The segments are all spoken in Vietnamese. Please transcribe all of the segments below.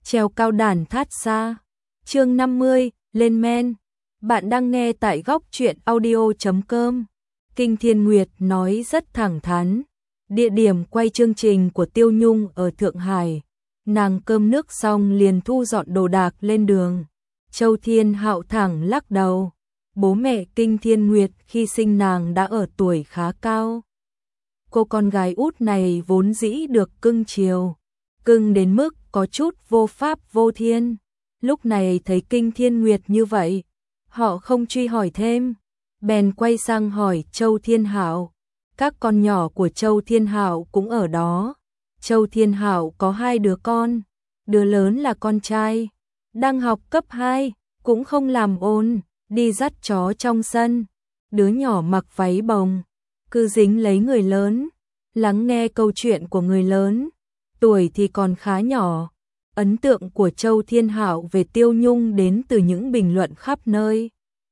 treo cao đàn thát xa. Chương 50, lên men. Bạn đang nghe tại góc truyện audio.com. Kinh Thiên Nguyệt nói rất thẳng thắn. Địa điểm quay chương trình của Tiêu Nhung ở Thượng Hải. Nàng cơm nước xong liền thu dọn đồ đạc lên đường. Châu Thiên Hạo thẳng lắc đầu. Bố mẹ Kinh Thiên Nguyệt khi sinh nàng đã ở tuổi khá cao. Cô con gái út này vốn dĩ được cưng chiều. Cưng đến mức có chút vô pháp vô thiên. Lúc này thấy Kinh Thiên Nguyệt như vậy, họ không truy hỏi thêm, bèn quay sang hỏi Châu Thiên Hạo. Các con nhỏ của Châu Thiên Hạo cũng ở đó. Châu Thiên Hạo có 2 đứa con, đứa lớn là con trai, đang học cấp 2, cũng không làm ồn, đi dắt chó trong sân. Đứa nhỏ mặc váy bồng, cứ dính lấy người lớn, lắng nghe câu chuyện của người lớn, tuổi thì còn khá nhỏ. Ấn tượng của Châu Thiên Hạo về Tiêu Nhung đến từ những bình luận khắp nơi.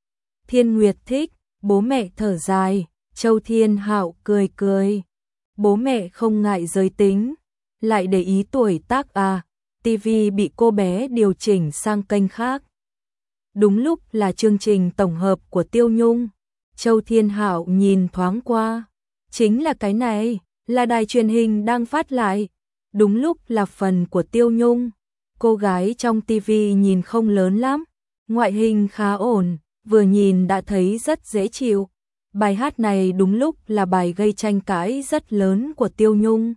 Thiên Nguyệt thích, bố mẹ thở dài, Châu Thiên Hạo cười cười. Bố mẹ không ngại giới tính, lại để ý tuổi tác à, TV bị cô bé điều chỉnh sang kênh khác. Đúng lúc là chương trình tổng hợp của Tiêu Nhung. Châu Thiên Hạo nhìn thoáng qua, chính là cái này, là đài truyền hình đang phát lại. Đúng lúc là phần của Tiêu Nhung. Cô gái trong TV nhìn không lớn lắm, ngoại hình khá ổn, vừa nhìn đã thấy rất dễ chịu. Bài hát này đúng lúc là bài gây tranh cãi rất lớn của Tiêu Nhung.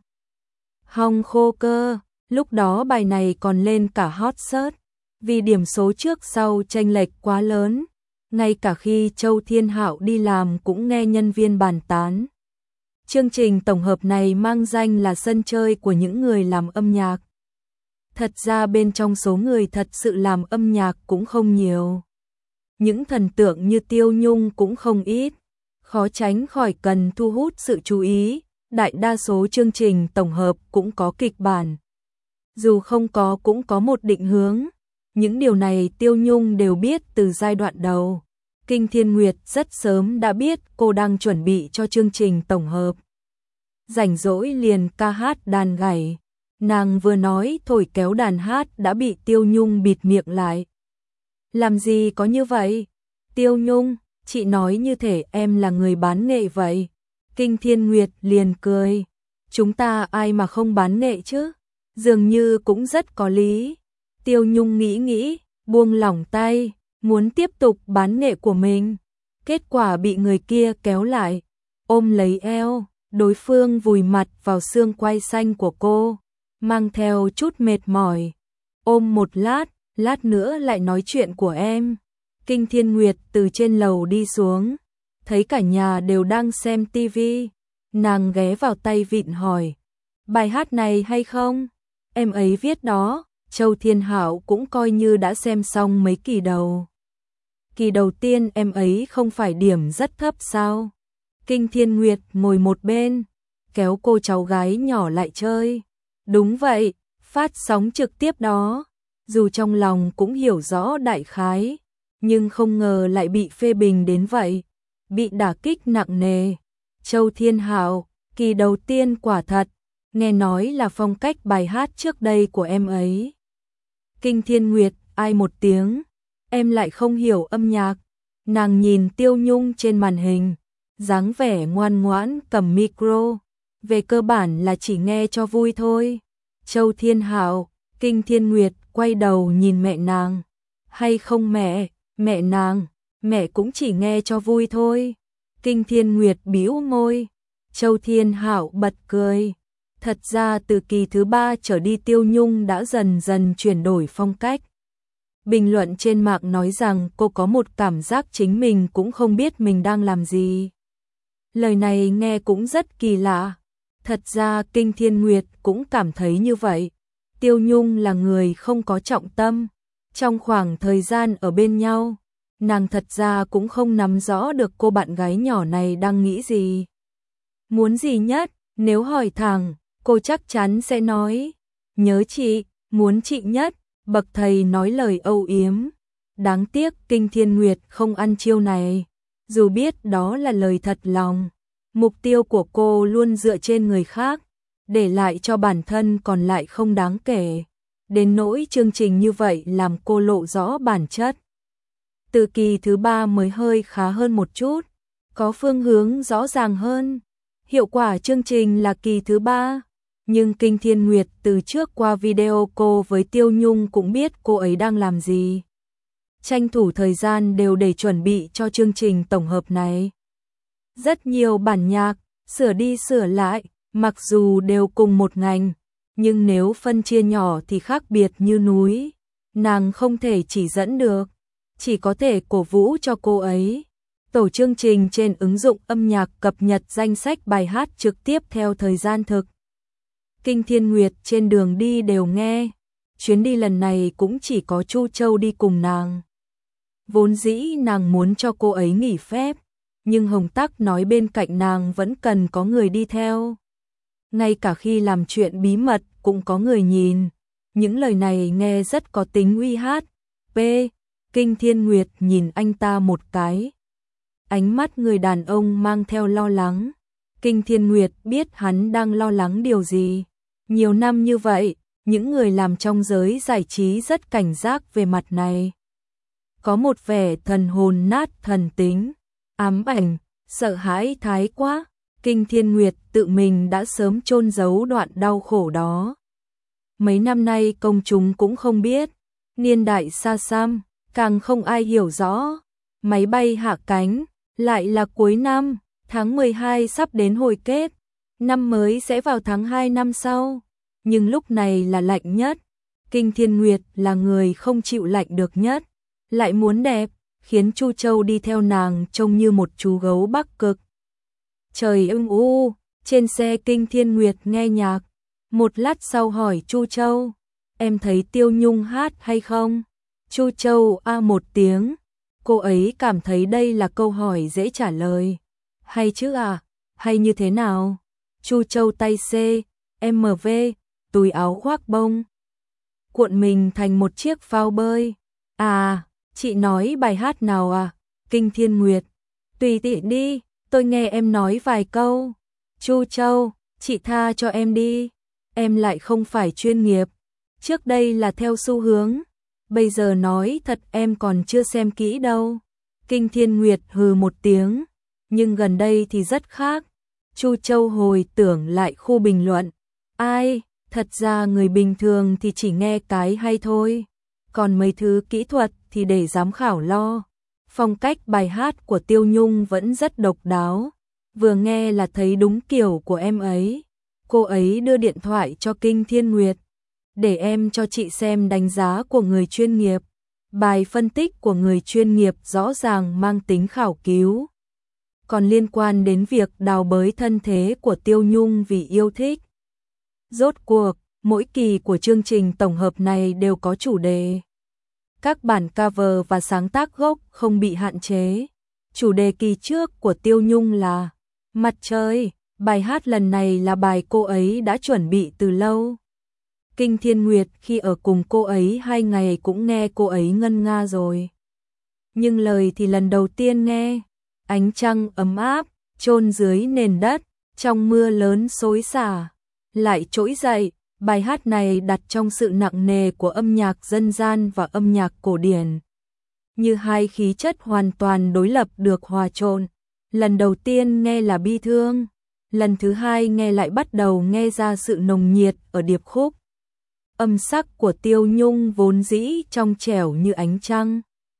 Hong khô cơ, lúc đó bài này còn lên cả hot search, vì điểm số trước sau chênh lệch quá lớn. Ngay cả khi Châu Thiên Hạo đi làm cũng nghe nhân viên bàn tán. Chương trình tổng hợp này mang danh là sân chơi của những người làm âm nhạc. Thật ra bên trong số người thật sự làm âm nhạc cũng không nhiều. Những thần tượng như Tiêu Nhung cũng không ít, khó tránh khỏi cần thu hút sự chú ý. Đại đa số chương trình tổng hợp cũng có kịch bản. Dù không có cũng có một định hướng. Những điều này Tiêu Nhung đều biết từ giai đoạn đầu. Kinh Thiên Nguyệt rất sớm đã biết cô đang chuẩn bị cho chương trình tổng hợp. Rảnh rỗi liền ca hát đàn gảy. Nàng vừa nói thổi kéo đàn hát đã bị Tiêu Nhung bịt miệng lại. Làm gì có như vậy? Tiêu Nhung, chị nói như thể em là người bán nghệ vậy. Kinh Thiên Nguyệt liền cười. Chúng ta ai mà không bán nghệ chứ? Dường như cũng rất có lý. Tiêu Nhung nghĩ, buông lỏng tay, muốn tiếp tục bán nghệ của mình. Kết quả bị người kia kéo lại, ôm lấy eo, đối phương vùi mặt vào xương quai xanh của cô, mang theo chút mệt mỏi. Ôm một lát nữa lại nói chuyện của em. Kinh Thiên Nguyệt từ trên lầu đi xuống, thấy cả nhà đều đang xem tivi. Nàng ghé vào tay vịn hỏi, bài hát này hay không? Em ấy viết đó. Châu Thiên Hạo cũng coi như đã xem xong mấy kỳ đầu. Kỳ đầu tiên em ấy không phải điểm rất thấp sao? Kinh Thiên Nguyệt ngồi một bên, kéo cô cháu gái nhỏ lại chơi. Đúng vậy, phát sóng trực tiếp đó. Dù trong lòng cũng hiểu rõ đại khái, nhưng không ngờ lại bị phê bình đến vậy. Bị đả kích nặng nề. Châu Thiên Hạo, kỳ đầu tiên quả thật, nghe nói là phong cách bài hát trước đây của em ấy. Kinh Thiên Nguyệt, ai một tiếng, em lại không hiểu âm nhạc. Nàng nhìn Tiêu Nhung trên màn hình, dáng vẻ ngoan ngoãn cầm micro, về cơ bản là chỉ nghe cho vui thôi. Châu Thiên Hạo, Kinh Thiên Nguyệt quay đầu nhìn mẹ nàng. Hay không mẹ nàng, mẹ cũng chỉ nghe cho vui thôi. Kinh Thiên Nguyệt bĩu môi. Châu Thiên Hạo bật cười. Thật ra từ kỳ thứ 3 trở đi Tiêu Nhung đã dần dần chuyển đổi phong cách. Bình luận trên mạng nói rằng cô có một cảm giác chính mình cũng không biết mình đang làm gì. Lời này nghe cũng rất kỳ lạ. Thật ra Kinh Thiên Nguyệt cũng cảm thấy như vậy. Tiêu Nhung là người không có trọng tâm. Trong khoảng thời gian ở bên nhau, nàng thật ra cũng không nắm rõ được cô bạn gái nhỏ này đang nghĩ gì. Muốn gì nhất, nếu hỏi thẳng, cô chắc chắn sẽ nói, nhớ chị, muốn chị nhất. Bậc thầy nói lời âu yếm. Đáng tiếc Kinh Thiên Nguyệt không ăn chiêu này. Dù biết đó là lời thật lòng, mục tiêu của cô luôn dựa trên người khác, để lại cho bản thân còn lại không đáng kể. đến nỗi chương trình như vậy làm cô lộ rõ bản chất. Từ kỳ thứ 3 mới hơi khá hơn một chút, có phương hướng rõ ràng hơn. Hiệu quả chương trình là kỳ thứ 3, nhưng Kinh Thiên Nguyệt từ trước qua video cô với Tiêu Nhung cũng biết cô ấy đang làm gì. Tranh thủ thời gian đều để chuẩn bị cho chương trình tổng hợp này. Rất nhiều bản nhạc, sửa đi sửa lại, mặc dù đều cùng một ngành, nhưng nếu phân chia nhỏ thì khác biệt như núi. Nàng không thể chỉ dẫn được, chỉ có thể cổ vũ cho cô ấy. Tổ chương trình trên ứng dụng âm nhạc cập nhật danh sách bài hát trực tiếp theo thời gian thực. Kinh Thiên Nguyệt trên đường đi đều nghe. Chuyến đi lần này cũng chỉ có Chu Châu đi cùng nàng. Vốn dĩ nàng muốn cho cô ấy nghỉ phép, nhưng Hồng Tắc nói bên cạnh nàng vẫn cần có người đi theo. Ngay cả khi làm chuyện bí mật cũng có người nhìn. Những lời này nghe rất có tính uy hát. Kinh Thiên Nguyệt nhìn anh ta một cái. Ánh mắt người đàn ông mang theo lo lắng. Kinh Thiên Nguyệt biết hắn đang lo lắng điều gì. Nhiều năm như vậy, những người làm trong giới giải trí rất cảnh giác về mặt này. Có một vẻ thần hồn nát thần tính, ám ảnh, sợ hãi thái quá. Kinh Thiên Nguyệt tự mình đã sớm chôn giấu đoạn đau khổ đó. Mấy năm nay công chúng cũng không biết, niên đại xa xăm, càng không ai hiểu rõ. Máy bay hạ cánh, lại là cuối năm, tháng 12 sắp đến hồi kết, năm mới sẽ vào tháng 2 năm sau. Nhưng lúc này là lạnh nhất, Kinh Thiên Nguyệt là người không chịu lạnh được nhất, lại muốn đẹp, khiến Chu Châu đi theo nàng trông như một chú gấu Bắc Cực. Trời u, trên xe Kinh Thiên Nguyệt nghe nhạc, một lát sau hỏi Chu Châu, em thấy Tiêu Nhung hát hay không? Chu Châu một tiếng, cô ấy cảm thấy đây là câu hỏi dễ trả lời. Hay chứ à, hay như thế nào? Chu Châu tay MV, túi áo khoác bông, cuộn mình thành một chiếc phao bơi. À, chị nói bài hát nào à? Kinh Thiên Nguyệt, tùy tiện đi, tôi nghe em nói vài câu. Chu Châu, chị tha cho em đi, em lại không phải chuyên nghiệp. Trước đây là theo xu hướng, bây giờ nói thật em còn chưa xem kỹ đâu. Kinh Thiên Nguyệt hừ một tiếng, nhưng gần đây thì rất khác. Chu Châu hồi tưởng lại khu bình luận. Ai, thật ra người bình thường thì chỉ nghe cái hay thôi. Còn mấy thứ kỹ thuật thì để giám khảo lo. Phong cách bài hát của Tiêu Nhung vẫn rất độc đáo. Vừa nghe là thấy đúng kiểu của em ấy. Cô ấy đưa điện thoại cho Kinh Thiên Nguyệt. Để em cho chị xem đánh giá của người chuyên nghiệp. Bài phân tích của người chuyên nghiệp rõ ràng mang tính khảo cứu. Còn liên quan đến việc đào bới thân thế của Tiêu Nhung vì yêu thích. Rốt cuộc, mỗi kỳ của chương trình tổng hợp này đều có chủ đề. Các bản cover và sáng tác gốc không bị hạn chế. Chủ đề kỳ trước của Tiêu Nhung là Mặt trời, bài hát lần này là bài cô ấy đã chuẩn bị từ lâu. Kinh Thiên Nguyệt khi ở cùng cô ấy 2 ngày cũng nghe cô ấy ngân nga rồi. Nhưng lời thì lần đầu tiên nghe. Ánh trăng ấm áp, chôn dưới nền đất, trong mưa lớn xối xả, lại trỗi dậy. Bài hát này đặt trong sự nặng nề của âm nhạc dân gian và âm nhạc cổ điển. Như hai khí chất hoàn toàn đối lập được hòa trộn. Lần đầu tiên nghe là bi thương, lần thứ hai nghe lại bắt đầu nghe ra sự nồng nhiệt ở điệp khúc. Âm sắc của Tiêu Nhung vốn dĩ trong trẻo như ánh trăng.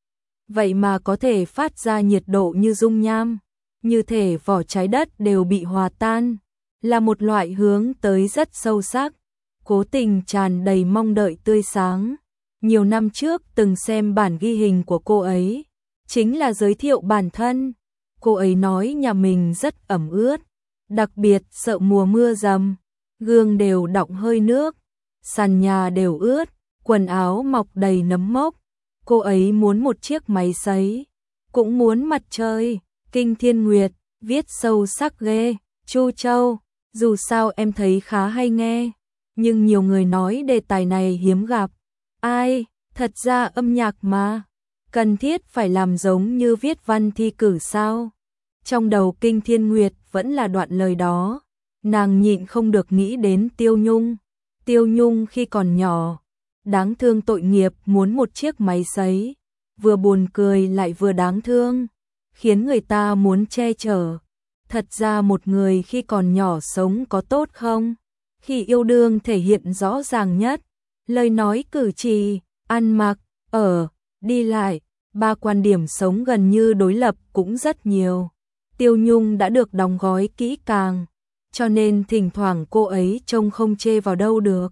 Vậy mà có thể phát ra nhiệt độ như dung nham, như thể vỏ trái đất đều bị hòa tan, là một loại hướng tới rất sâu sắc, cố tình tràn đầy mong đợi tươi sáng. Nhiều năm trước từng xem bản ghi hình của cô ấy, chính là giới thiệu bản thân. Cô ấy nói nhà mình rất ẩm ướt, đặc biệt sợ mùa mưa dầm, gương đều đọng hơi nước, sàn nhà đều ướt, quần áo mọc đầy nấm mốc. Cô ấy muốn một chiếc máy sấy, cũng muốn mặt trời. Kinh Thiên Nguyệt viết sâu sắc ghê. Chu Châu, dù sao em thấy khá hay nghe, nhưng nhiều người nói đề tài này hiếm gặp. Ai, thật ra âm nhạc mà, cần thiết phải làm giống như viết văn thi cử sao? Trong đầu Kinh Thiên Nguyệt vẫn là đoạn lời đó, nàng nhịn không được nghĩ đến Tiêu Nhung. Tiêu Nhung khi còn nhỏ, đáng thương tội nghiệp muốn một chiếc máy sấy, vừa buồn cười lại vừa đáng thương, khiến người ta muốn che chở. Thật ra một người khi còn nhỏ sống có tốt không? Khi yêu đương thể hiện rõ ràng nhất, lời nói cử chỉ, ăn mặc, ở, đi lại, ba quan điểm sống gần như đối lập cũng rất nhiều. Tiêu Nhung đã được đóng gói kỹ càng, cho nên thỉnh thoảng cô ấy trông không chê vào đâu được.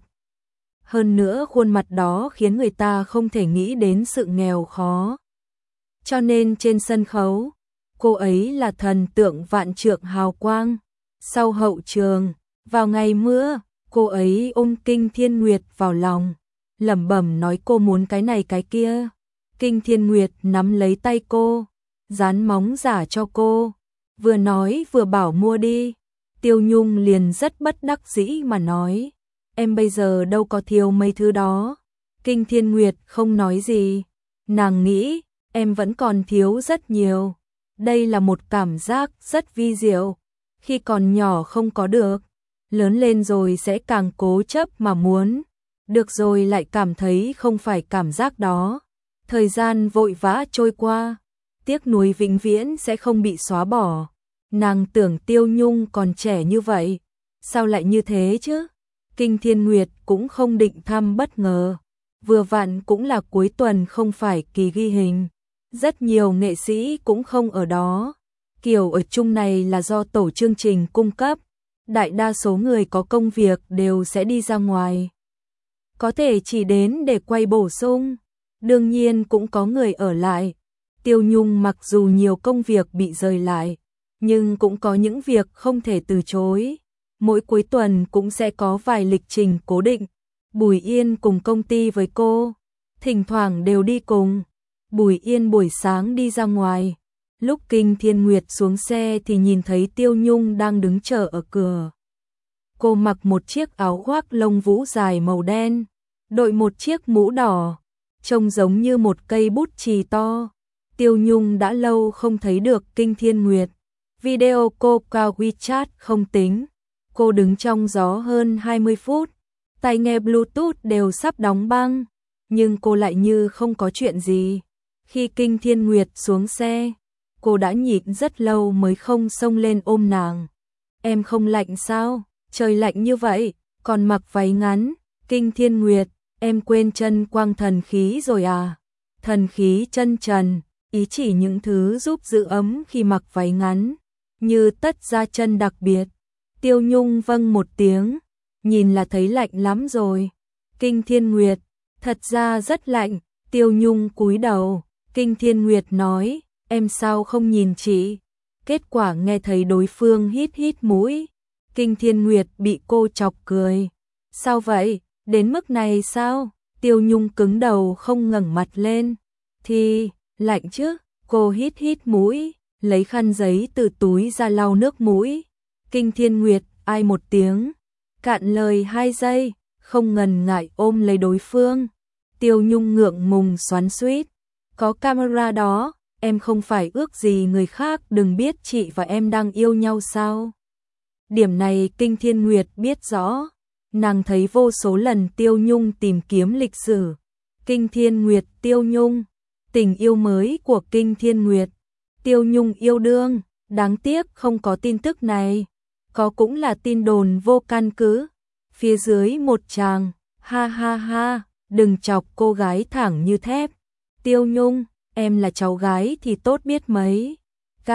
Hơn nữa khuôn mặt đó khiến người ta không thể nghĩ đến sự nghèo khó. Cho nên trên sân khấu, cô ấy là thần tượng vạn trượng hào quang. Sau hậu trường, vào ngày mưa, cô ấy ôm Kinh Thiên Nguyệt vào lòng, lẩm bẩm nói cô muốn cái này cái kia. Kinh Thiên Nguyệt nắm lấy tay cô, dán móng giả cho cô, vừa nói vừa bảo mua đi. Tiêu Nhung liền rất bất đắc dĩ mà nói, em bây giờ đâu có thiếu mấy thứ đó. Kinh Thiên Nguyệt không nói gì, nàng nghĩ, em vẫn còn thiếu rất nhiều. Đây là một cảm giác rất vi diệu, khi còn nhỏ không có được, lớn lên rồi sẽ càng cố chấp mà muốn, được rồi lại cảm thấy không phải cảm giác đó. Thời gian vội vã trôi qua, tiếc nuối vĩnh viễn sẽ không bị xóa bỏ. Nàng tưởng Tiêu Nhung còn trẻ như vậy, sao lại như thế chứ? Kinh Thiên Nguyệt cũng không định thăm bất ngờ, vừa vặn cũng là cuối tuần không phải kỳ ghi hình, rất nhiều nghệ sĩ cũng không ở đó. Kiểu ở chung này là do tổ chương trình cung cấp, đại đa số người có công việc đều sẽ đi ra ngoài. Có thể chỉ đến để quay bổ sung, đương nhiên cũng có người ở lại. Tiêu Nhung mặc dù nhiều công việc bị rời lại, nhưng cũng có những việc không thể từ chối. Mỗi cuối tuần cũng sẽ có vài lịch trình cố định. Bùi Yên cùng công ty với cô, thỉnh thoảng đều đi cùng. Bùi Yên buổi sáng đi ra ngoài, lúc Kinh Thiên Nguyệt xuống xe thì nhìn thấy Tiêu Nhung đang đứng chờ ở cửa. Cô mặc một chiếc áo khoác lông vũ dài màu đen, đội một chiếc mũ đỏ, trông giống như một cây bút chì to. Tiêu Nhung đã lâu không thấy được Kinh Thiên Nguyệt. Video cô qua WeChat không tính, cô đứng trong gió hơn 20 phút, tai nghe Bluetooth đều sắp đóng băng, nhưng cô lại như không có chuyện gì. Khi Kinh Thiên Nguyệt xuống xe, cô đã nhịn rất lâu mới không xông lên ôm nàng. Em không lạnh sao? Trời lạnh như vậy, còn mặc váy ngắn. Kinh Thiên Nguyệt, em quên chân quang thần khí rồi à? Thần khí chân trần, ý chỉ những thứ giúp giữ ấm khi mặc váy ngắn, như tất da chân đặc biệt. Tiêu Nhung vâng một tiếng, nhìn là thấy lạnh lắm rồi. Kinh Thiên Nguyệt, thật ra rất lạnh. Tiêu Nhung cúi đầu, Kinh Thiên Nguyệt nói, em sao không nhìn chị? Kết quả nghe thấy đối phương hít hít mũi. Kinh Thiên Nguyệt bị cô chọc cười. Sao vậy? Đến mức này sao? Tiêu Nhung cứng đầu không ngẩng mặt lên. Thì, lạnh chứ? Cô hít hít mũi, lấy khăn giấy từ túi ra lau nước mũi. Kinh Thiên Nguyệt ai một tiếng, cạn lời 2 giây, không ngần ngại ôm lấy đối phương. Tiêu Nhung ngượng ngùng xoắn xuýt, có camera đó, em không phải ước gì người khác đừng biết chị và em đang yêu nhau sao? Điểm này Kinh Thiên Nguyệt biết rõ, nàng thấy vô số lần Tiêu Nhung tìm kiếm lịch sử. Kinh Thiên Nguyệt Tiêu Nhung, tình yêu mới của Kinh Thiên Nguyệt. Tiêu Nhung yêu đương, đáng tiếc không có tin tức này, có cũng là tin đồn vô căn cứ. Phía dưới một tràng, ha ha ha, đừng chọc cô gái thẳng như thép. Tiêu Nhung, em là cháu gái thì tốt biết mấy. K,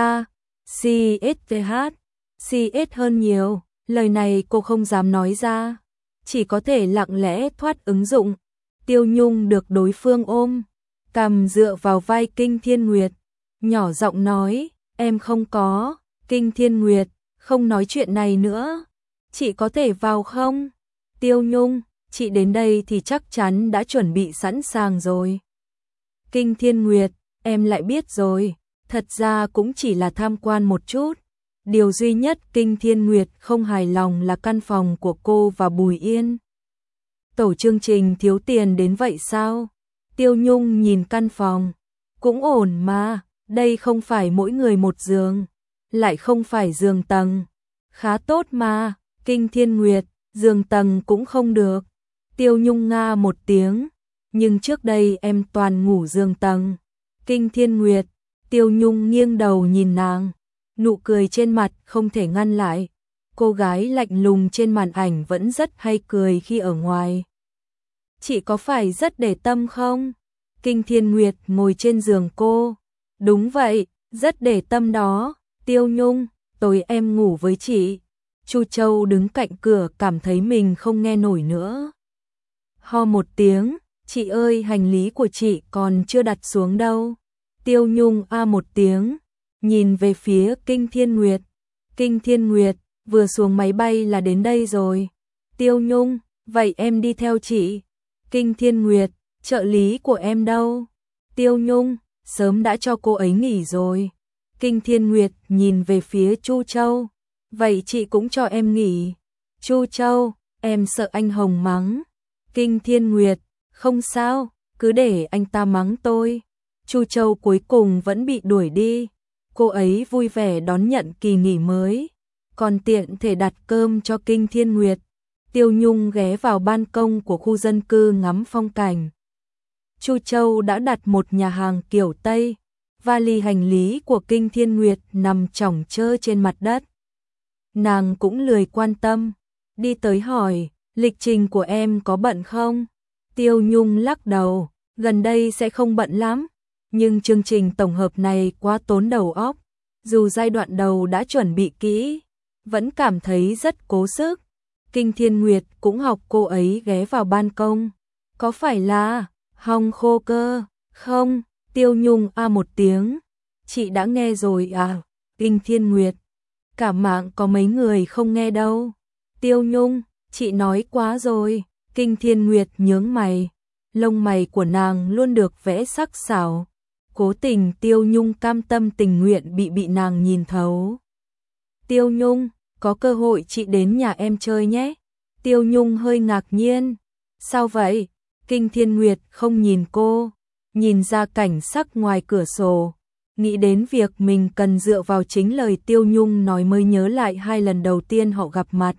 CSTH, CS hơn nhiều, lời này cô không dám nói ra, chỉ có thể lặng lẽ thoát ứng dụng. Tiêu Nhung được đối phương ôm, cằm dựa vào vai Kinh Thiên Nguyệt, nhỏ giọng nói, em không có. Kinh Thiên Nguyệt, không nói chuyện này nữa, chị có thể vào không? Tiêu Nhung, chị đến đây thì chắc chắn đã chuẩn bị sẵn sàng rồi. Kinh Thiên Nguyệt, em lại biết rồi, thật ra cũng chỉ là tham quan một chút. Điều duy nhất Kinh Thiên Nguyệt không hài lòng là căn phòng của cô và Bùi Yên. Tổ chương trình thiếu tiền đến vậy sao? Tiêu Nhung nhìn căn phòng, cũng ổn mà, đây không phải mỗi người một giường, lại không phải giường tầng, khá tốt mà. Kinh Thiên Nguyệt, giường tầng cũng không được. Tiêu Nhung nga một tiếng, nhưng trước đây em toàn ngủ giường tầng. Kinh Thiên Nguyệt, Tiêu Nhung nghiêng đầu nhìn nàng, nụ cười trên mặt không thể ngăn lại. Cô gái lạnh lùng trên màn ảnh vẫn rất hay cười khi ở ngoài. Chị có phải rất để tâm không? Kinh Thiên Nguyệt ngồi trên giường cô. Đúng vậy, rất để tâm đó. Tiêu Nhung, tối em ngủ với chị. Chu Châu đứng cạnh cửa cảm thấy mình không nghe nổi nữa. Ho một tiếng, chị ơi hành lý của chị còn chưa đặt xuống đâu. Tiêu Nhung a một tiếng, nhìn về phía Kinh Thiên Nguyệt. Kinh Thiên Nguyệt, vừa xuống máy bay là đến đây rồi. Tiêu Nhung, vậy em đi theo chị. Kinh Thiên Nguyệt, trợ lý của em đâu? Tiêu Nhung, sớm đã cho cô ấy nghỉ rồi. Kinh Thiên Nguyệt nhìn về phía Chu Châu. Vậy chị cũng cho em nghỉ. Chu Châu, em sợ anh Hồng mắng. Kinh Thiên Nguyệt, không sao, cứ để anh ta mắng tôi. Chu Châu cuối cùng vẫn bị đuổi đi. Cô ấy vui vẻ đón nhận kỳ nghỉ mới, còn tiện thể đặt cơm cho Kinh Thiên Nguyệt. Tiêu Nhung ghé vào ban công của khu dân cư ngắm phong cảnh. Chu Châu đã đặt một nhà hàng kiểu Tây. Vali hành lý của Kinh Thiên Nguyệt nằm chỏng chơ trên mặt đất. Nàng cũng lười quan tâm, đi tới hỏi, lịch trình của em có bận không? Tiêu Nhung lắc đầu, gần đây sẽ không bận lắm, nhưng chương trình tổng hợp này quá tốn đầu óc. Dù giai đoạn đầu đã chuẩn bị kỹ, vẫn cảm thấy rất cố sức. Kinh Thiên Nguyệt cũng học cô ấy ghé vào ban công. Có phải là hong khô cơ? Không, Tiêu Nhung a một tiếng. Chị đã nghe rồi à? Kinh Thiên Nguyệt, cả mạng có mấy người không nghe đâu. Tiêu Nhung, chị nói quá rồi. Kinh Thiên Nguyệt nhướng mày. Lông mày của nàng luôn được vẽ sắc sảo. Cố tình Tiêu Nhung cam tâm tình nguyện bị nàng nhìn thấu. Tiêu Nhung, có cơ hội chị đến nhà em chơi nhé. Tiêu Nhung hơi ngạc nhiên. Sao vậy? Kinh Thiên Nguyệt không nhìn cô, nhìn ra cảnh sắc ngoài cửa sổ, nghĩ đến việc mình cần dựa vào chính lời Tiêu Nhung nói mới nhớ lại 2 lần đầu tiên họ gặp mặt.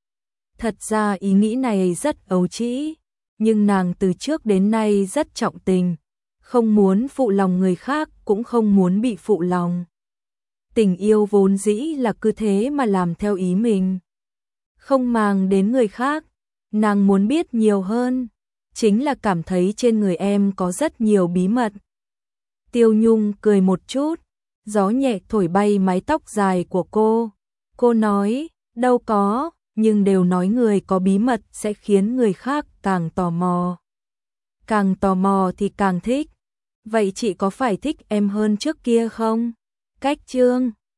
Thật ra ý nghĩ này rất ấu trĩ, nhưng nàng từ trước đến nay rất trọng tình, không muốn phụ lòng người khác cũng không muốn bị phụ lòng. Tình yêu vốn dĩ là cứ thế mà làm theo ý mình, không màng đến người khác. Nàng muốn biết nhiều hơn, chính là cảm thấy trên người em có rất nhiều bí mật. Tiêu Nhung cười một chút, gió nhẹ thổi bay mái tóc dài của cô. Cô nói, đâu có, nhưng đều nói người có bí mật sẽ khiến người khác càng tò mò. Càng tò mò thì càng thích. Vậy chị có phải thích em hơn trước kia không? Cách chương